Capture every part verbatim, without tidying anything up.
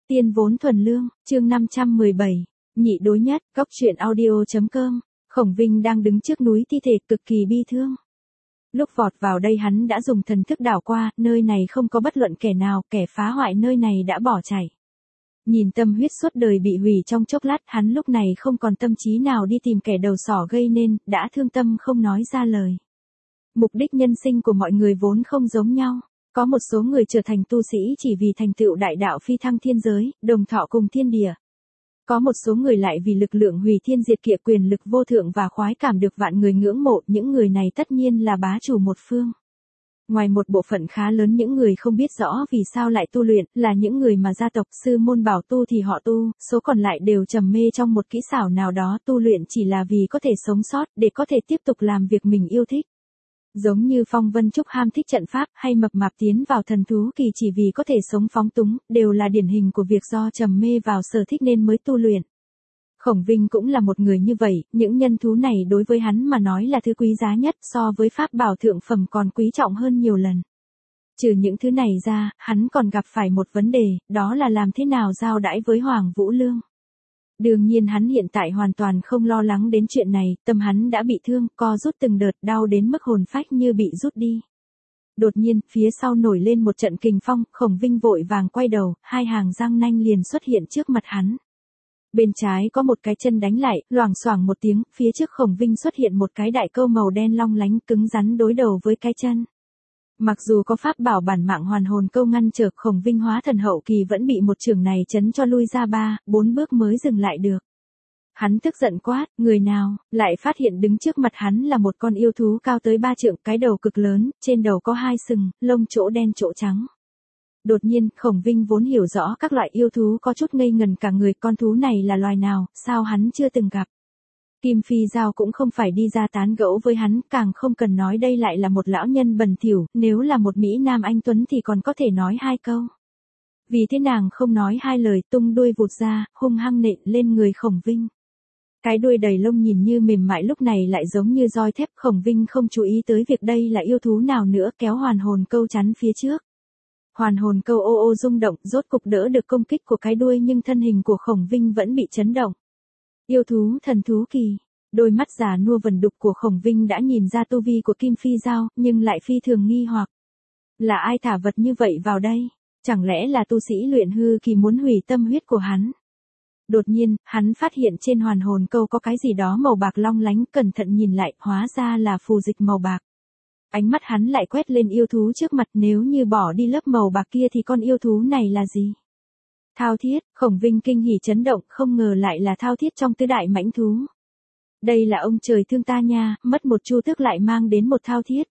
Tiên vốn thuần lương, chương năm trăm mười bảy, nhị đối nhất, góc truyện audio.com, Khổng Vinh đang đứng trước núi thi thể cực kỳ bi thương. Lúc vọt vào đây hắn đã dùng thần thức đảo qua, nơi này không có bất luận kẻ nào, kẻ phá hoại nơi này đã bỏ chạy. Nhìn tâm huyết suốt đời bị hủy trong chốc lát, hắn lúc này không còn tâm trí nào đi tìm kẻ đầu sỏ gây nên, đã thương tâm không nói ra lời. Mục đích nhân sinh của mọi người vốn không giống nhau. Có một số người trở thành tu sĩ chỉ vì thành tựu đại đạo phi thăng thiên giới, đồng thọ cùng thiên địa. Có một số người lại vì lực lượng hủy thiên diệt địa, quyền lực vô thượng và khoái cảm được vạn người ngưỡng mộ, những người này tất nhiên là bá chủ một phương. Ngoài một bộ phận khá lớn những người không biết rõ vì sao lại tu luyện, là những người mà gia tộc sư môn bảo tu thì họ tu, số còn lại đều trầm mê trong một kỹ xảo nào đó, tu luyện chỉ là vì có thể sống sót, để có thể tiếp tục làm việc mình yêu thích. Giống như Phong Vân Trúc ham thích trận pháp, hay Mập Mạp tiến vào thần thú kỳ chỉ vì có thể sống phóng túng, đều là điển hình của việc do trầm mê vào sở thích nên mới tu luyện. Khổng Vinh cũng là một người như vậy, những nhân thú này đối với hắn mà nói là thứ quý giá nhất, so với pháp bảo thượng phẩm còn quý trọng hơn nhiều lần. Trừ những thứ này ra, hắn còn gặp phải một vấn đề, đó là làm thế nào giao đãi với Hoàng Vũ Lương. Đương nhiên hắn hiện tại hoàn toàn không lo lắng đến chuyện này, tâm hắn đã bị thương, co rút từng đợt, đau đến mức hồn phách như bị rút đi. Đột nhiên, phía sau nổi lên một trận kình phong, Khổng Vinh vội vàng quay đầu, hai hàng răng nanh liền xuất hiện trước mặt hắn. Bên trái có một cái chân đánh lại, loảng xoảng một tiếng, phía trước Khổng Vinh xuất hiện một cái đại câu màu đen long lánh cứng rắn đối đầu với cái chân. Mặc dù có pháp bảo bản mạng hoàn hồn câu ngăn trở, Khổng Vinh hóa thần hậu kỳ vẫn bị một chưởng này chấn cho lui ra ba, bốn bước mới dừng lại được. Hắn tức giận quát, người nào, lại phát hiện đứng trước mặt hắn là một con yêu thú cao tới ba trượng, cái đầu cực lớn, trên đầu có hai sừng, lông chỗ đen chỗ trắng. Đột nhiên, Khổng Vinh vốn hiểu rõ các loại yêu thú có chút ngây ngần cả người, con thú này là loài nào, sao hắn chưa từng gặp. Kim Phi Giao cũng không phải đi ra tán gẫu với hắn, càng không cần nói đây lại là một lão nhân bẩn thỉu, nếu là một Mỹ Nam anh Tuấn thì còn có thể nói hai câu. Vì thế nàng không nói hai lời, tung đuôi vụt ra, hung hăng nện lên người Khổng Vinh. Cái đuôi đầy lông nhìn như mềm mại lúc này lại giống như roi thép, Khổng Vinh không chú ý tới việc đây là yêu thú nào nữa, kéo hoàn hồn câu chắn phía trước. Hoàn hồn câu ô ô rung động, rốt cục đỡ được công kích của cái đuôi nhưng thân hình của Khổng Vinh vẫn bị chấn động. Yêu thú thần thú kỳ, đôi mắt già nua vẩn đục của Khổng Vinh đã nhìn ra tu vi của Kim Phi Giao, nhưng lại phi thường nghi hoặc. Là ai thả vật như vậy vào đây? Chẳng lẽ là tu sĩ luyện hư kỳ muốn hủy tâm huyết của hắn? Đột nhiên, hắn phát hiện trên hoàn hồn câu có cái gì đó màu bạc long lánh, cẩn thận nhìn lại, hóa ra là phù dịch màu bạc. Ánh mắt hắn lại quét lên yêu thú trước mặt, nếu như bỏ đi lớp màu bạc kia thì con yêu thú này là gì? Thao thiết, Khổng Vinh kinh hỉ chấn động, không ngờ lại là thao thiết trong tứ đại mãnh thú. Đây là ông trời thương ta nha, mất một chu tước lại mang đến một thao thiết.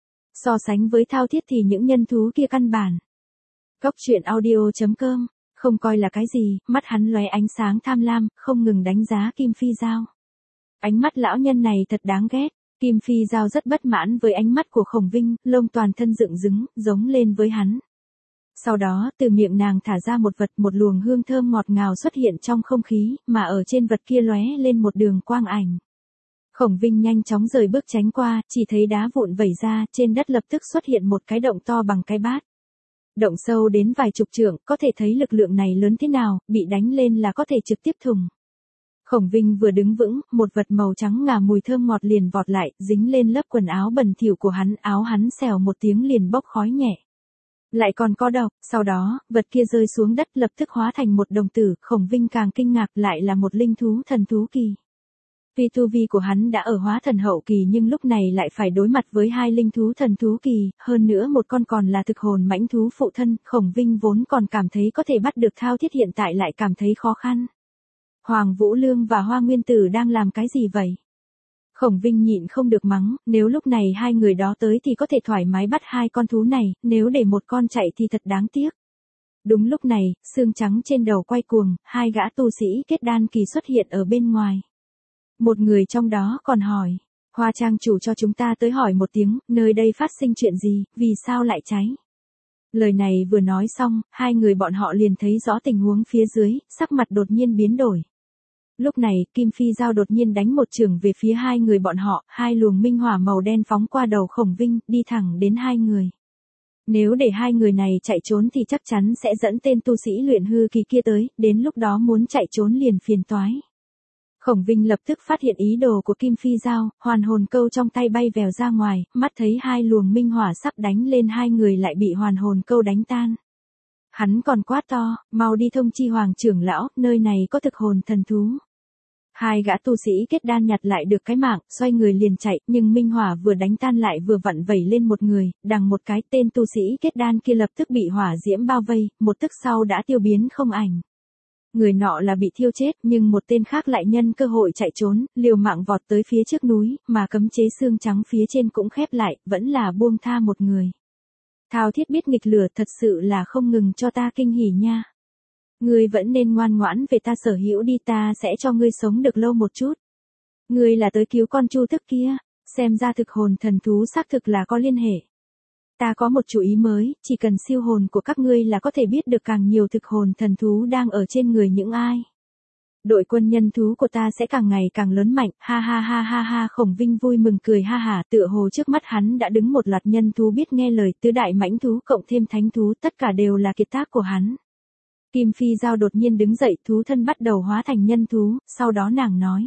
So sánh với thao thiết thì những nhân thú kia căn bản. Góc truyện audio.com, không coi là cái gì, mắt hắn lóe ánh sáng tham lam, không ngừng đánh giá Kim Phi Giao. Ánh mắt lão nhân này thật đáng ghét. Kim Phi Giao rất bất mãn với ánh mắt của Khổng Vinh, lông toàn thân dựng đứng, giống lên với hắn. Sau đó, từ miệng nàng thả ra một vật, một luồng hương thơm ngọt ngào xuất hiện trong không khí, mà ở trên vật kia lóe lên một đường quang ảnh. Khổng Vinh nhanh chóng rời bước tránh qua, chỉ thấy đá vụn vẩy ra, trên đất lập tức xuất hiện một cái động to bằng cái bát. Động sâu đến vài chục trượng, có thể thấy lực lượng này lớn thế nào, bị đánh lên là có thể trực tiếp thủng. Khổng Vinh vừa đứng vững, một vật màu trắng ngà mùi thơm ngọt liền vọt lại, dính lên lớp quần áo bẩn thỉu của hắn, áo hắn xèo một tiếng liền bốc khói nhẹ. Lại còn có độc, sau đó, vật kia rơi xuống đất lập tức hóa thành một đồng tử, Khổng Vinh càng kinh ngạc, lại là một linh thú thần thú kỳ. Vì tu vi của hắn đã ở hóa thần hậu kỳ nhưng lúc này lại phải đối mặt với hai linh thú thần thú kỳ, hơn nữa một con còn là thực hồn mãnh thú phụ thân, Khổng Vinh vốn còn cảm thấy có thể bắt được thao thiết hiện tại lại cảm thấy khó khăn. Hoàng Vũ Lương và Hoa Nguyên Tử đang làm cái gì vậy? Khổng Vinh nhịn không được mắng, nếu lúc này hai người đó tới thì có thể thoải mái bắt hai con thú này, nếu để một con chạy thì thật đáng tiếc. Đúng lúc này, xương trắng trên đầu quay cuồng, hai gã tu sĩ kết đan kỳ xuất hiện ở bên ngoài. Một người trong đó còn hỏi, Hoa trang chủ cho chúng ta tới hỏi một tiếng, nơi đây phát sinh chuyện gì, vì sao lại cháy? Lời này vừa nói xong, hai người bọn họ liền thấy rõ tình huống phía dưới, sắc mặt đột nhiên biến đổi. Lúc này, Kim Phi Giao đột nhiên đánh một chưởng về phía hai người bọn họ, hai luồng minh hỏa màu đen phóng qua đầu Khổng Vinh, đi thẳng đến hai người. Nếu để hai người này chạy trốn thì chắc chắn sẽ dẫn tên tu sĩ luyện hư kỳ kia tới, đến lúc đó muốn chạy trốn liền phiền toái. Khổng Vinh lập tức phát hiện ý đồ của Kim Phi Giao, hoàn hồn câu trong tay bay vèo ra ngoài, mắt thấy hai luồng minh hỏa sắp đánh lên hai người lại bị hoàn hồn câu đánh tan. Hắn còn quát to, mau đi thông chi Hoàng trưởng lão, nơi này có thực hồn thần thú. Hai gã tu sĩ kết đan nhặt lại được cái mạng, xoay người liền chạy, nhưng minh hỏa vừa đánh tan lại vừa vặn vẩy lên một người, đằng một cái tên tu sĩ kết đan kia lập tức bị hỏa diễm bao vây, một tức sau đã tiêu biến không ảnh. Người nọ là bị thiêu chết, nhưng một tên khác lại nhân cơ hội chạy trốn, liều mạng vọt tới phía trước núi, mà cấm chế xương trắng phía trên cũng khép lại, vẫn là buông tha một người. Thao Thiết biết nghịch lửa thật sự là không ngừng cho ta kinh hỉ nha. Ngươi vẫn nên ngoan ngoãn về ta sở hữu đi, ta sẽ cho ngươi sống được lâu một chút. Ngươi là tới cứu con Chu Thức kia, xem ra thực hồn thần thú xác thực là có liên hệ. Ta có một chủ ý mới, chỉ cần siêu hồn của các ngươi là có thể biết được càng nhiều thực hồn thần thú đang ở trên người những ai. Đội quân nhân thú của ta sẽ càng ngày càng lớn mạnh, ha ha ha ha ha. Khổng Vinh vui mừng cười ha hả, tựa hồ trước mắt hắn đã đứng một loạt nhân thú biết nghe lời, tứ đại mãnh thú cộng thêm thánh thú, tất cả đều là kiệt tác của hắn. Kim Phi Giao đột nhiên đứng dậy, thú thân bắt đầu hóa thành nhân thú, sau đó nàng nói.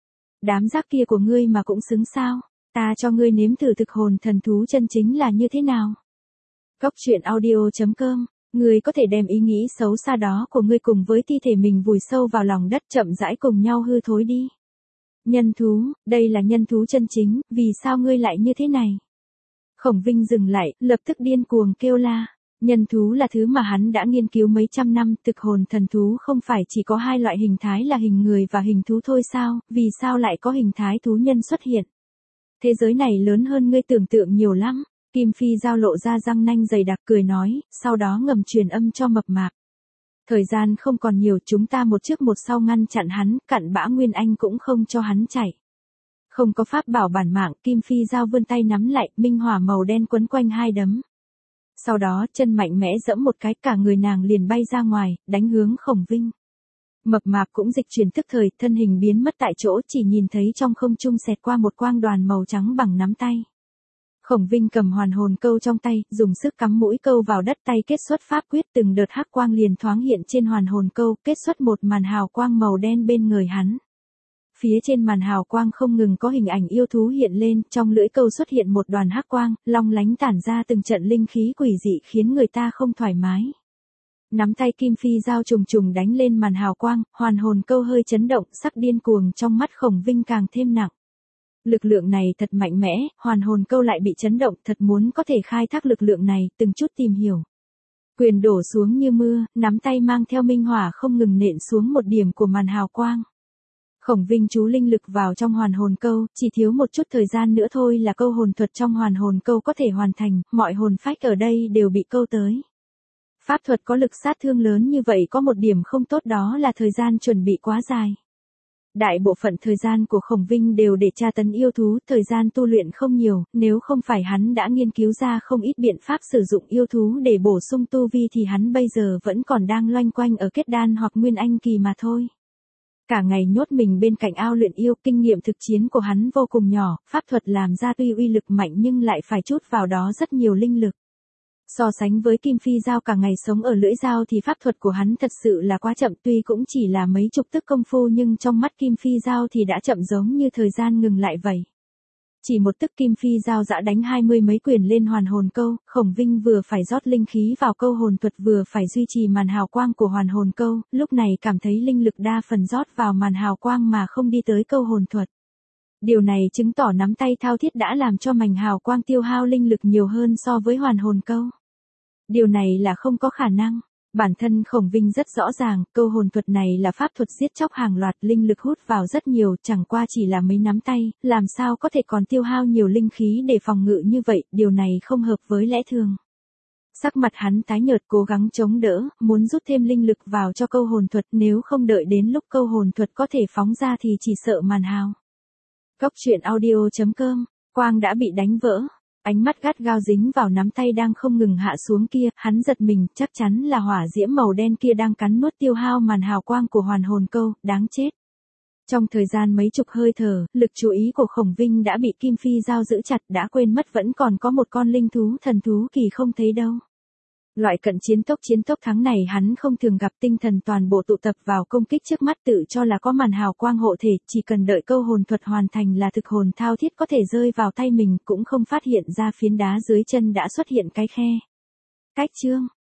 Đám rác kia của ngươi mà cũng xứng sao, ta cho ngươi nếm thử thực hồn thần thú chân chính là như thế nào. Cốc truyện audio chấm com, ngươi có thể đem ý nghĩ xấu xa đó của ngươi cùng với thi thể mình vùi sâu vào lòng đất, chậm rãi cùng nhau hư thối đi. Nhân thú, đây là nhân thú chân chính, vì sao ngươi lại như thế này? Khổng Vinh dừng lại, lập tức điên cuồng kêu la. Nhân thú là thứ mà hắn đã nghiên cứu mấy trăm năm, thực hồn thần thú không phải chỉ có hai loại hình thái là hình người và hình thú thôi sao, vì sao lại có hình thái thú nhân xuất hiện? Thế giới này lớn hơn ngươi tưởng tượng nhiều lắm. Kim Phi Giao lộ ra răng nanh dày đặc cười nói, sau đó ngầm truyền âm cho Mập Mạp. Thời gian không còn nhiều, chúng ta một trước một sau ngăn chặn hắn, cặn bã Nguyên Anh cũng không cho hắn chạy. Không có pháp bảo bản mạng, Kim Phi Giao vươn tay nắm lại, minh hỏa màu đen quấn quanh hai đấm. Sau đó, chân mạnh mẽ giẫm một cái, cả người nàng liền bay ra ngoài, đánh hướng Khổng Vinh. Mập Mạp cũng dịch chuyển tức thời, thân hình biến mất tại chỗ, chỉ nhìn thấy trong không trung xẹt qua một quang đoàn màu trắng bằng nắm tay. Khổng Vinh cầm hoàn hồn câu trong tay, dùng sức cắm mũi câu vào đất, tay kết xuất pháp quyết, từng đợt hắc quang liền thoáng hiện trên hoàn hồn câu, kết xuất một màn hào quang màu đen bên người hắn. Phía trên màn hào quang không ngừng có hình ảnh yêu thú hiện lên, trong lưỡi câu xuất hiện một đoàn hắc quang, long lánh tản ra từng trận linh khí quỷ dị khiến người ta không thoải mái. Nắm tay Kim Phi Giao trùng trùng đánh lên màn hào quang, hoàn hồn câu hơi chấn động, sắc điên cuồng trong mắt Khổng Vinh càng thêm nặng. Lực lượng này thật mạnh mẽ, hoàn hồn câu lại bị chấn động, thật muốn có thể khai thác lực lượng này, từng chút tìm hiểu. Quyền đổ xuống như mưa, nắm tay mang theo minh hỏa không ngừng nện xuống một điểm của màn hào quang. Khổng Vinh chú linh lực vào trong hoàn hồn câu, chỉ thiếu một chút thời gian nữa thôi là câu hồn thuật trong hoàn hồn câu có thể hoàn thành, mọi hồn phách ở đây đều bị câu tới. Pháp thuật có lực sát thương lớn như vậy có một điểm không tốt, đó là thời gian chuẩn bị quá dài. Đại bộ phận thời gian của Khổng Vinh đều để tra tấn yêu thú, thời gian tu luyện không nhiều, nếu không phải hắn đã nghiên cứu ra không ít biện pháp sử dụng yêu thú để bổ sung tu vi thì hắn bây giờ vẫn còn đang loanh quanh ở kết đan hoặc nguyên anh kỳ mà thôi. Cả ngày nhốt mình bên cạnh ao luyện yêu, kinh nghiệm thực chiến của hắn vô cùng nhỏ, pháp thuật làm ra tuy uy lực mạnh nhưng lại phải trút vào đó rất nhiều linh lực. So sánh với Kim Phi Giao cả ngày sống ở lưỡi dao thì pháp thuật của hắn thật sự là quá chậm, tuy cũng chỉ là mấy chục tức công phu nhưng trong mắt Kim Phi Giao thì đã chậm giống như thời gian ngừng lại vậy. Chỉ một tức Kim Phi Giao dã đánh hai mươi mấy quyền lên hoàn hồn câu, Khổng Vinh vừa phải rót linh khí vào câu hồn thuật vừa phải duy trì màn hào quang của hoàn hồn câu, lúc này cảm thấy linh lực đa phần rót vào màn hào quang mà không đi tới câu hồn thuật. Điều này chứng tỏ nắm tay Thao Thiết đã làm cho mảnh hào quang tiêu hao linh lực nhiều hơn so với hoàn hồn câu. Điều này là không có khả năng. Bản thân Khổng Vinh rất rõ ràng, câu hồn thuật này là pháp thuật giết chóc hàng loạt, linh lực hút vào rất nhiều, chẳng qua chỉ là mấy nắm tay, làm sao có thể còn tiêu hao nhiều linh khí để phòng ngự như vậy, điều này không hợp với lẽ thường. Sắc mặt hắn tái nhợt cố gắng chống đỡ, muốn rút thêm linh lực vào cho câu hồn thuật, nếu không đợi đến lúc câu hồn thuật có thể phóng ra thì chỉ sợ màn hào. Cốc truyện audio chấm com, quang đã bị đánh vỡ. Ánh mắt gắt gao dính vào nắm tay đang không ngừng hạ xuống kia, hắn giật mình, chắc chắn là hỏa diễm màu đen kia đang cắn nuốt tiêu hao màn hào quang của hoàn hồn câu, đáng chết. Trong thời gian mấy chục hơi thở, lực chú ý của Khổng Vinh đã bị Kim Phi Dao giữ chặt, đã quên mất vẫn còn có một con linh thú thần thú kỳ không thấy đâu. Loại cận chiến tốc chiến tốc thắng này hắn không thường gặp, tinh thần toàn bộ tụ tập vào công kích trước mắt, tự cho là có màn hào quang hộ thể, chỉ cần đợi câu hồn thuật hoàn thành là thực hồn thao thiết có thể rơi vào tay mình, cũng không phát hiện ra phiến đá dưới chân đã xuất hiện cái khe. Cách chương